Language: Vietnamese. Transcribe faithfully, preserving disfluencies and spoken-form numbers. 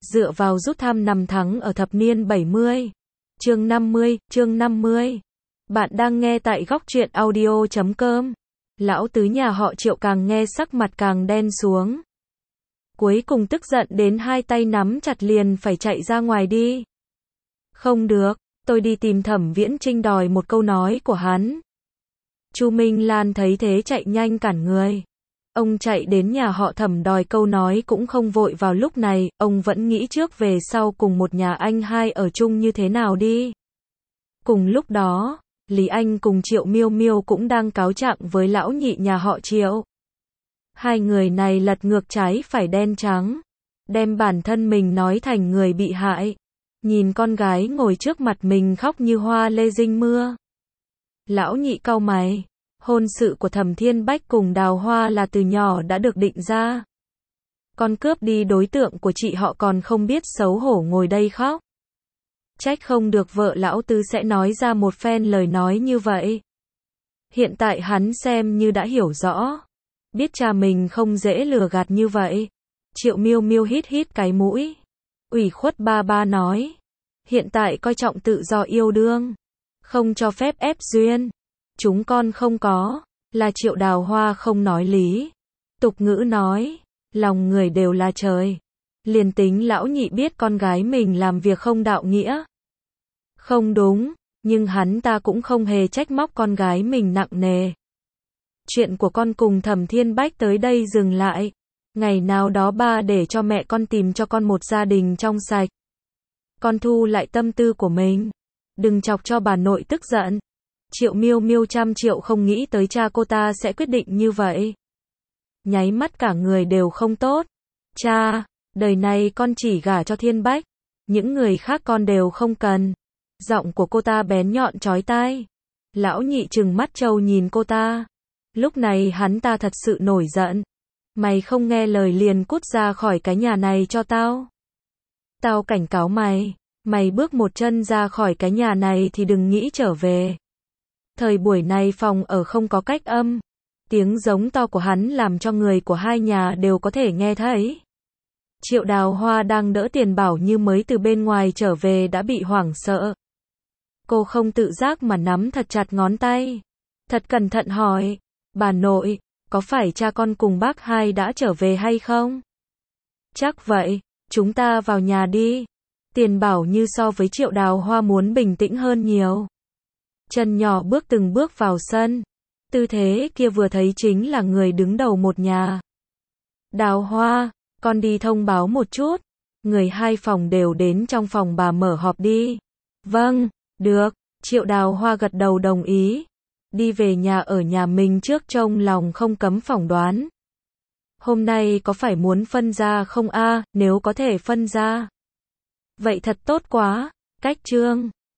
Dựa vào rút thăm năm thắng ở thập niên bảy mươi. Chương năm mươi, chương năm mươi. Bạn đang nghe tại góc truyện audio chấm com. Lão tứ nhà họ Triệu càng nghe sắc mặt càng đen xuống. Cuối cùng tức giận đến hai tay nắm chặt liền phải chạy ra ngoài đi. Không được, tôi đi tìm Thẩm Viễn Trinh đòi một câu nói của hắn. Chu Minh Lan thấy thế chạy nhanh cản người. Ông chạy đến nhà họ Thẩm đòi câu nói cũng không vội vào lúc này, ông vẫn nghĩ trước về sau cùng một nhà anh hai ở chung như thế nào đi. Cùng lúc đó, Lý Anh cùng Triệu Miêu Miêu cũng đang cáo trạng với lão nhị nhà họ Triệu. Hai người này lật ngược trái phải đen trắng, đem bản thân mình nói thành người bị hại. Nhìn con gái ngồi trước mặt mình khóc như hoa lê dinh mưa. Lão nhị cau mày. Hôn sự của Thẩm Thiên Bách cùng Đào Hoa là từ nhỏ đã được định ra. Con cướp đi đối tượng của chị họ còn không biết xấu hổ ngồi đây khóc. Trách không được vợ lão tứ sẽ nói ra một phen lời nói như vậy. Hiện tại hắn xem như đã hiểu rõ. Biết cha mình không dễ lừa gạt như vậy. Triệu Miêu Miêu hít hít cái mũi. Ủy khuất ba ba nói. Hiện tại coi trọng tự do yêu đương. Không cho phép ép duyên. Chúng con không có, là Triệu Đào Hoa không nói lý. Tục ngữ nói, lòng người đều là trời. Liền tính lão nhị biết con gái mình làm việc không đạo nghĩa. Không đúng, nhưng hắn ta cũng không hề trách móc con gái mình nặng nề. Chuyện của con cùng Thẩm Thiên Bách tới đây dừng lại. Ngày nào đó ba để cho mẹ con tìm cho con một gia đình trong sạch. Con thu lại tâm tư của mình. Đừng chọc cho bà nội tức giận. Triệu Miêu Miêu trăm triệu không nghĩ tới cha cô ta sẽ quyết định như vậy. Nháy mắt cả người đều không tốt. Cha, đời này con chỉ gả cho Thiên Bách. Những người khác con đều không cần. Giọng của cô ta bén nhọn chói tai. Lão nhị trừng mắt trâu nhìn cô ta. Lúc này hắn ta thật sự nổi giận. Mày không nghe lời liền cút ra khỏi cái nhà này cho tao. Tao cảnh cáo mày. Mày bước một chân ra khỏi cái nhà này thì đừng nghĩ trở về. Thời buổi này phòng ở không có cách âm. Tiếng giống to của hắn làm cho người của hai nhà đều có thể nghe thấy. Triệu Đào Hoa đang đỡ Tiền Bảo như mới từ bên ngoài trở về đã bị hoảng sợ. Cô không tự giác mà nắm thật chặt ngón tay. Thật cẩn thận hỏi. Bà nội, có phải cha con cùng bác hai đã trở về hay không? Chắc vậy, chúng ta vào nhà đi. Tiền Bảo như so với Triệu Đào Hoa muốn bình tĩnh hơn nhiều. Chân nhỏ bước từng bước vào sân. Tư thế kia vừa thấy chính là người đứng đầu một nhà. Đào Hoa, con đi thông báo một chút. Người hai phòng đều đến trong phòng bà mở họp đi. Vâng, được. Triệu Đào Hoa gật đầu đồng ý. Đi về nhà ở nhà mình trước trong lòng không cấm phỏng đoán. Hôm nay có phải muốn phân ra không a? Nếu có thể phân ra. Vậy thật tốt quá. Cách chương.